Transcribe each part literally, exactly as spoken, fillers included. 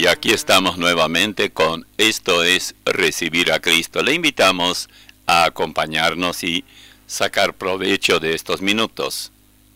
aquí estamos nuevamente con Esto es Recibir a Cristo. Le invitamos a acompañarnos y sacar provecho de estos minutos.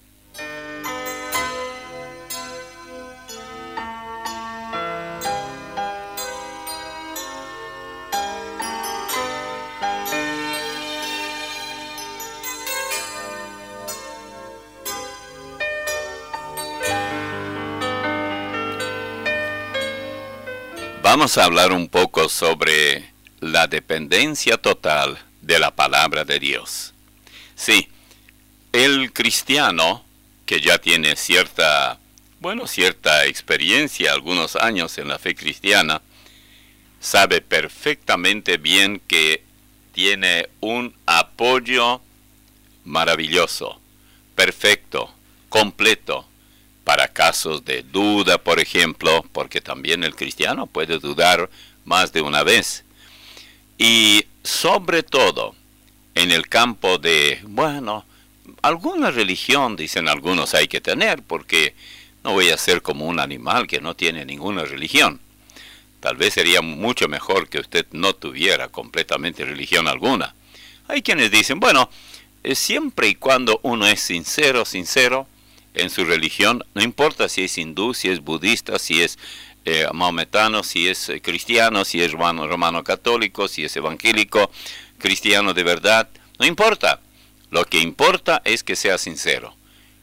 Vamos a hablar un poco sobre la dependencia total de la palabra de Dios. Sí, el cristiano que ya tiene cierta, bueno, cierta experiencia, algunos años en la fe cristiana, sabe perfectamente bien que tiene un apoyo maravilloso, perfecto, completo, para casos de duda, por ejemplo, porque también el cristiano puede dudar más de una vez. Y sobre todo, en el campo de, bueno, alguna religión, dicen algunos, hay que tener, porque no voy a ser como un animal que no tiene ninguna religión. Tal vez sería mucho mejor que usted no tuviera completamente religión alguna. Hay quienes dicen, bueno, siempre y cuando uno es sincero, sincero, en su religión, no importa si es hindú, si es budista, si es eh, maometano, si es eh, cristiano, si es romano, romano católico, si es evangélico, cristiano de verdad, no importa. Lo que importa es que sea sincero.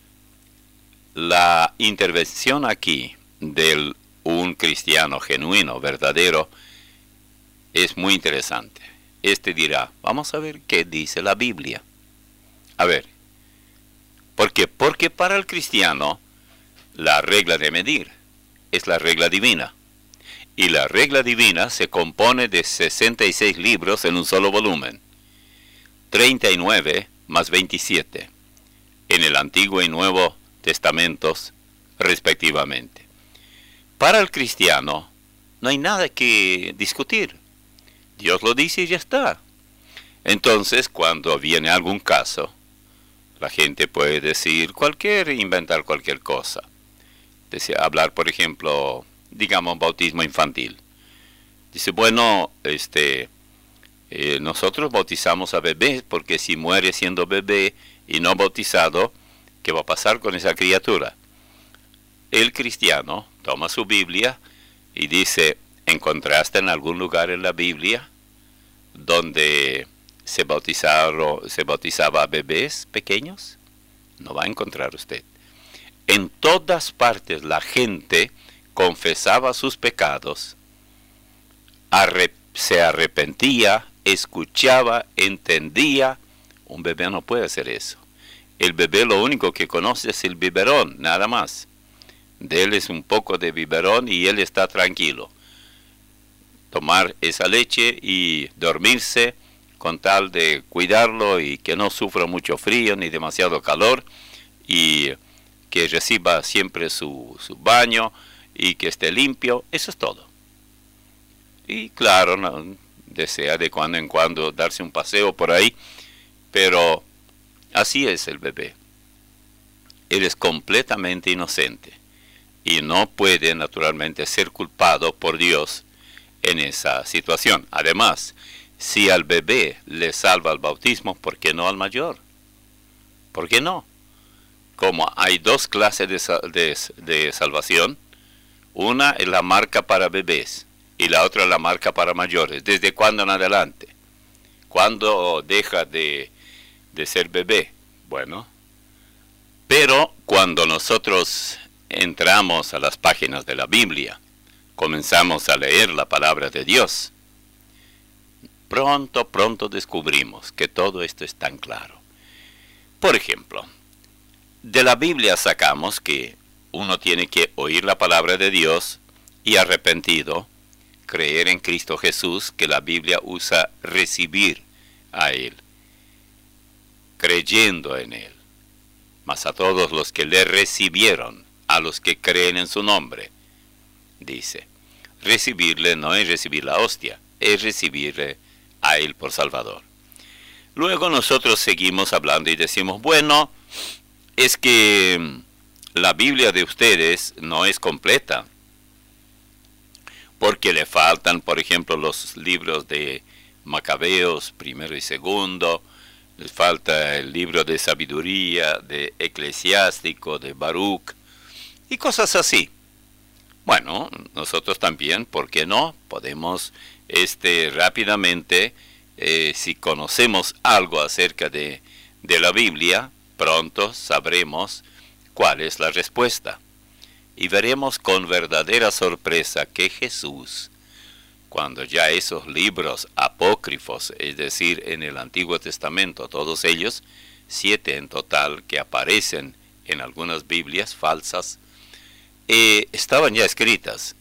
La intervención aquí de un cristiano genuino, verdadero, es muy interesante. Este dirá, vamos a ver qué dice la Biblia. A ver. ¿Por qué? Porque para el cristiano la regla de medir es la regla divina. Y la regla divina se compone de sesenta y seis libros en un solo volumen. treinta y nueve más veintisiete en el Antiguo y Nuevo Testamentos respectivamente. Para el cristiano no hay nada que discutir. Dios lo dice y ya está. Entonces, cuando viene algún caso, la gente puede decir cualquier, inventar cualquier cosa. Dice, hablar, por ejemplo, digamos, bautismo infantil. Dice, bueno, este, eh, nosotros bautizamos a bebés porque si muere siendo bebé y no bautizado, ¿qué va a pasar con esa criatura? El cristiano toma su Biblia y dice, ¿encontraste en algún lugar en la Biblia donde se bautizaron, se bautizaba a bebés pequeños? No va a encontrar usted. En todas partes la gente confesaba sus pecados, arrep se arrepentía, escuchaba, entendía. Un bebé no puede hacer eso. El bebé lo único que conoce es el biberón, nada más. De él es un poco de biberón y él está tranquilo. Tomar esa leche y dormirse, con tal de cuidarlo y que no sufra mucho frío ni demasiado calor, y que reciba siempre su, su baño y que esté limpio, eso es todo. Y claro, no, desea de cuando en cuando darse un paseo por ahí, pero así es el bebé. Él es completamente inocente y no puede naturalmente ser culpado por Dios en esa situación. Además, si al bebé le salva el bautismo, ¿por qué no al mayor? ¿Por qué no? Como hay dos clases de, de, de salvación, una es la marca para bebés y la otra es la marca para mayores. ¿Desde cuándo en adelante? ¿Cuándo deja de, de ser bebé? Bueno, pero cuando nosotros entramos a las páginas de la Biblia, comenzamos a leer la palabra de Dios, pronto, pronto descubrimos que todo esto es tan claro. Por ejemplo, de la Biblia sacamos que uno tiene que oír la palabra de Dios y arrepentido, creer en Cristo Jesús, que la Biblia usa recibir a Él, creyendo en Él. Mas a todos los que le recibieron, a los que creen en su nombre, dice, recibirle no es recibir la hostia, es recibirle a Él por Salvador. Luego nosotros seguimos hablando y decimos, bueno, es que la Biblia de ustedes no es completa. porque le faltan, por ejemplo, los libros de Macabeos, primero y segundo, les falta el libro de sabiduría, de Eclesiástico, de Baruch, y cosas así. Bueno, nosotros también, ¿por qué no? Podemos este, rápidamente, eh, si conocemos algo acerca de, de la Biblia, pronto sabremos cuál es la respuesta. Y veremos con verdadera sorpresa que Jesús, cuando ya esos libros apócrifos, es decir, en el Antiguo Testamento, todos ellos, siete en total que aparecen en algunas Biblias falsas, eh, estaban ya escritas.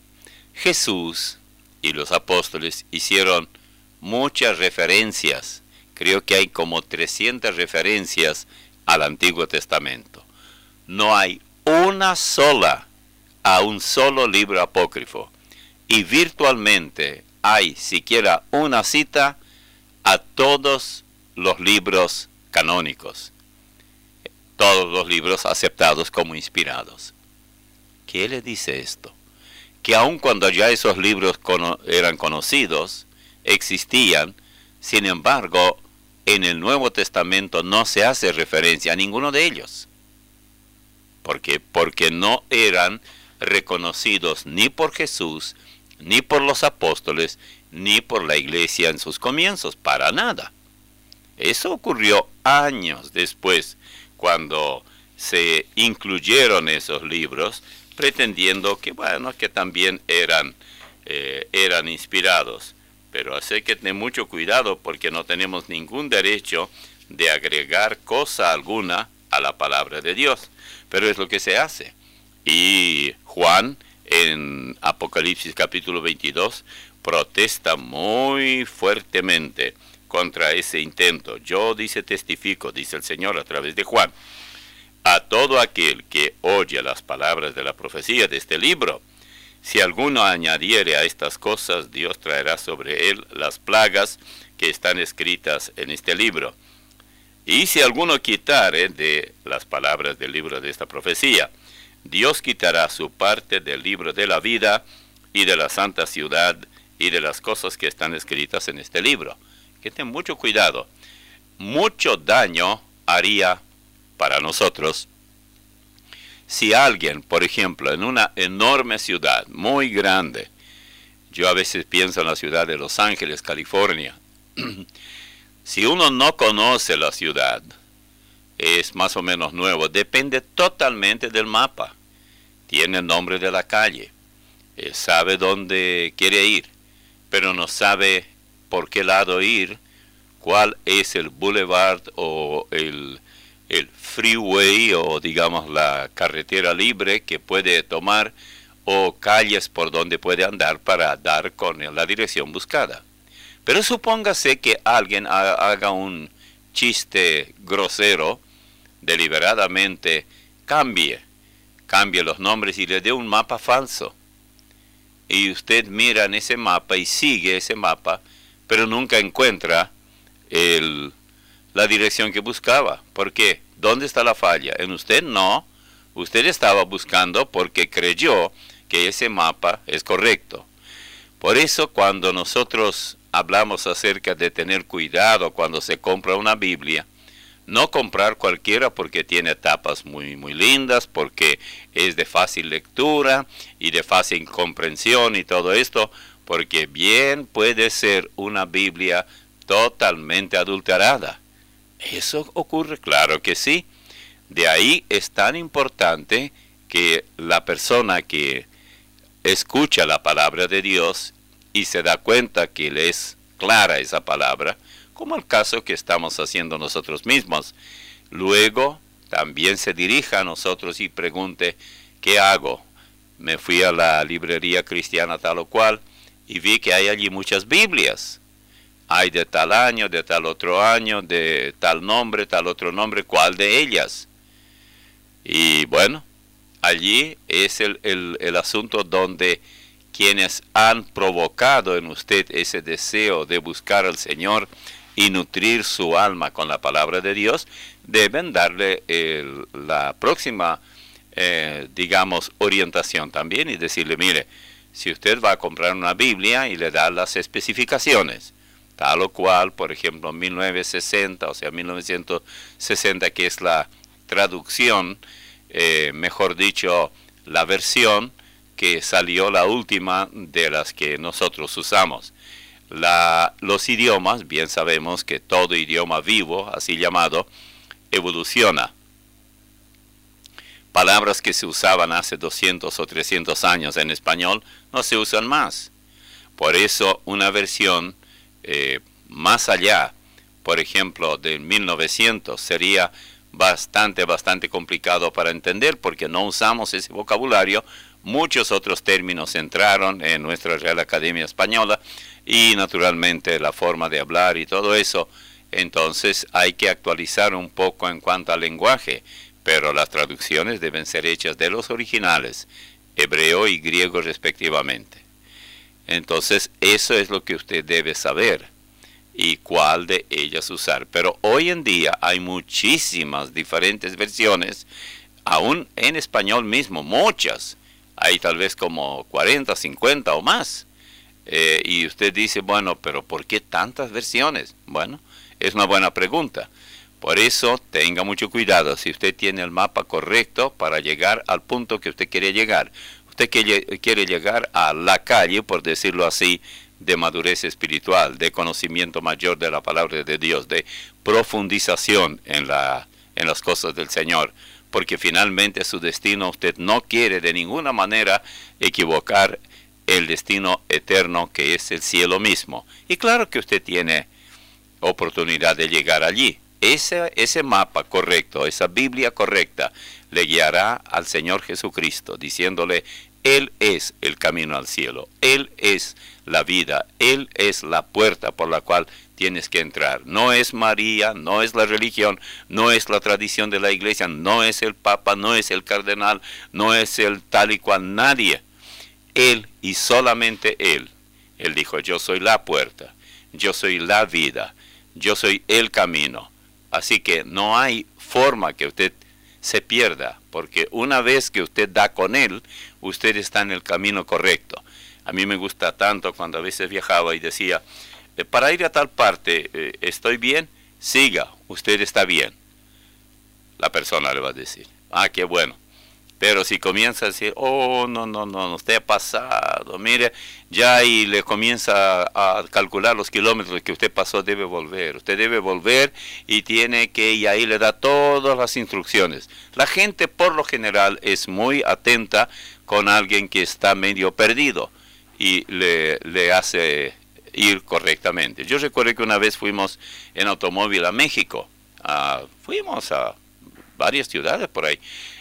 Jesús y los apóstoles hicieron muchas referencias, creo que hay como trescientas referencias al Antiguo Testamento. No hay una sola a un solo libro apócrifo, y virtualmente hay siquiera una cita a todos los libros canónicos, todos los libros aceptados como inspirados. ¿Qué le dice esto? Que aun cuando ya esos libros cono- eran conocidos, existían, sin embargo, en el Nuevo Testamento no se hace referencia a ninguno de ellos. ¿Por qué? Porque no eran reconocidos ni por Jesús, ni por los apóstoles, ni por la iglesia en sus comienzos, para nada. Eso ocurrió años después, cuando se incluyeron esos libros, pretendiendo que, bueno, que también eran, eh, eran inspirados. Pero hay que tener mucho cuidado porque no tenemos ningún derecho de agregar cosa alguna a la palabra de Dios. Pero es lo que se hace. Y Juan, en Apocalipsis capítulo veintidós, protesta muy fuertemente contra ese intento. Yo, dice, testifico, dice el Señor a través de Juan, a todo aquel que oye las palabras de la profecía de este libro, si alguno añadiere a estas cosas, Dios traerá sobre él las plagas que están escritas en este libro. Y si alguno quitare de las palabras del libro de esta profecía, Dios quitará su parte del libro de la vida y de la santa ciudad y de las cosas que están escritas en este libro. Que ten mucho cuidado. Mucho daño haría para nosotros si alguien, por ejemplo, en una enorme ciudad, muy grande, yo a veces pienso en la ciudad de Los Ángeles, California, si uno no conoce la ciudad, es más o menos nuevo, depende totalmente del mapa. Tiene el nombre de la calle, eh, sabe dónde quiere ir, pero no sabe por qué lado ir, cuál es el boulevard o el, el freeway o digamos la carretera libre que puede tomar o calles por donde puede andar para dar con la dirección buscada. Pero supóngase que alguien haga un chiste grosero, deliberadamente cambie, cambie los nombres y le dé un mapa falso. Y usted mira en ese mapa y sigue ese mapa, pero nunca encuentra el, la dirección que buscaba. ¿Por qué? ¿Dónde está la falla? ¿En usted? No. Usted estaba buscando porque creyó que ese mapa es correcto. Por eso cuando nosotros hablamos acerca de tener cuidado cuando se compra una Biblia, no comprar cualquiera porque tiene tapas muy, muy lindas, porque es de fácil lectura y de fácil comprensión y todo esto, porque bien puede ser una Biblia totalmente adulterada. ¿Eso ocurre? Claro que sí. De ahí es tan importante que la persona que escucha la palabra de Dios y se da cuenta que le es clara esa palabra, como el caso que estamos haciendo nosotros mismos, luego también se dirija a nosotros y pregunte, ¿qué hago? Me fui a la librería cristiana tal o cual y vi que hay allí muchas Biblias. Hay de tal año, de tal otro año, de tal nombre, tal otro nombre, ¿cuál de ellas? Y bueno, allí es el, el, el asunto donde quienes han provocado en usted ese deseo de buscar al Señor y nutrir su alma con la palabra de Dios, deben darle el, la próxima, eh, digamos, orientación también y decirle, mire, Si usted va a comprar una Biblia y le da las especificaciones, tal o cual, por ejemplo, mil novecientos sesenta, o sea, mil novecientos sesenta, que es la traducción, eh, mejor dicho, la versión que salió la última de las que nosotros usamos. La, los idiomas, bien sabemos que todo idioma vivo, así llamado, evoluciona. Palabras que se usaban hace doscientos o trescientos años en español no se usan más. Por eso una versión eh, más allá, por ejemplo, del mil novecientos, sería bastante, bastante complicado para entender porque no usamos ese vocabulario. Muchos otros términos entraron en nuestra Real Academia Española y naturalmente la forma de hablar y todo eso. Entonces hay que actualizar un poco en cuanto al lenguaje, pero las traducciones deben ser hechas de los originales, hebreo y griego respectivamente. Entonces eso es lo que usted debe saber y cuál de ellas usar. Pero hoy en día hay muchísimas diferentes versiones, aún en español mismo, muchas. Hay tal vez como cuarenta, cincuenta o más. Eh, y usted dice, bueno, pero ¿por qué tantas versiones? Bueno, es una buena pregunta. Por eso tenga mucho cuidado si usted tiene el mapa correcto para llegar al punto que usted quiere llegar. Usted quiere, quiere llegar a la calle, por decirlo así, de madurez espiritual, de conocimiento mayor de la palabra de Dios, de profundización en, la, en las cosas del Señor. Porque finalmente su destino, usted no quiere de ninguna manera equivocar el destino eterno que es el cielo mismo. Y claro que usted tiene oportunidad de llegar allí. Ese, ese mapa correcto, esa Biblia correcta, le guiará al Señor Jesucristo, diciéndole, Él es el camino al cielo, Él es la vida, Él es la puerta por la cual tienes que entrar. No es María, no es la religión, no es la tradición de la iglesia, no es el Papa, no es el cardenal, no es el tal y cual, nadie. Él y solamente Él. Él dijo, yo soy la puerta, yo soy la vida, yo soy el camino. Así que no hay forma que usted se pierda, porque una vez que usted da con Él, usted está en el camino correcto. A mí me gusta tanto cuando a veces viajaba y decía, eh, para ir a tal parte, eh, ¿estoy bien? Siga, usted está bien. La persona le va a decir, ah, qué bueno. Pero si comienza a decir, oh, no, no, no, usted ha pasado, mire, ya y le comienza a calcular los kilómetros que usted pasó, debe volver. Usted debe volver y tiene que, y ahí le da todas las instrucciones. La gente por lo general es muy atenta con alguien que está medio perdido y le, le hace ir correctamente. Yo recuerdo que una vez fuimos en automóvil a México, uh, fuimos a varias ciudades por ahí.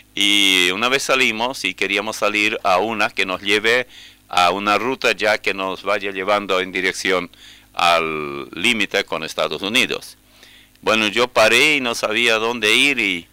Y una vez salimos y queríamos salir a una que nos lleve a una ruta ya que nos vaya llevando en dirección al límite con Estados Unidos. Bueno, yo paré y no sabía dónde ir y,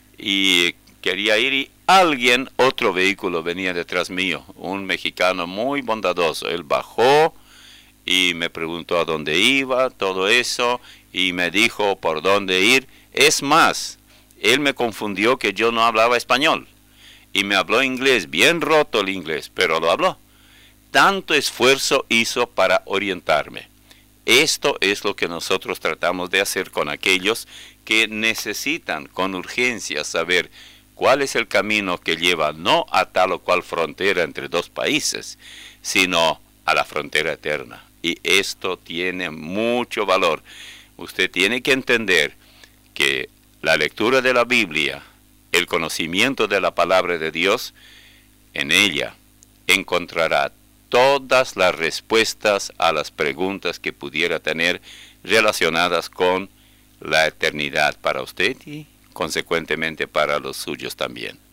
y quería ir y alguien, otro vehículo venía detrás mío, un mexicano muy bondadoso. Él bajó y me preguntó a dónde iba, todo eso, y me dijo por dónde ir. Es más, él me confundió que yo no hablaba español y me habló inglés, bien roto el inglés, pero lo habló. Tanto esfuerzo hizo para orientarme. Esto es lo que nosotros tratamos de hacer con aquellos que necesitan con urgencia saber cuál es el camino que lleva no a tal o cual frontera entre dos países, sino a la frontera eterna. Y esto tiene mucho valor. Usted tiene que entender que la lectura de la Biblia, el conocimiento de la palabra de Dios, en ella encontrará todas las respuestas a las preguntas que pudiera tener relacionadas con la eternidad para usted y consecuentemente para los suyos también.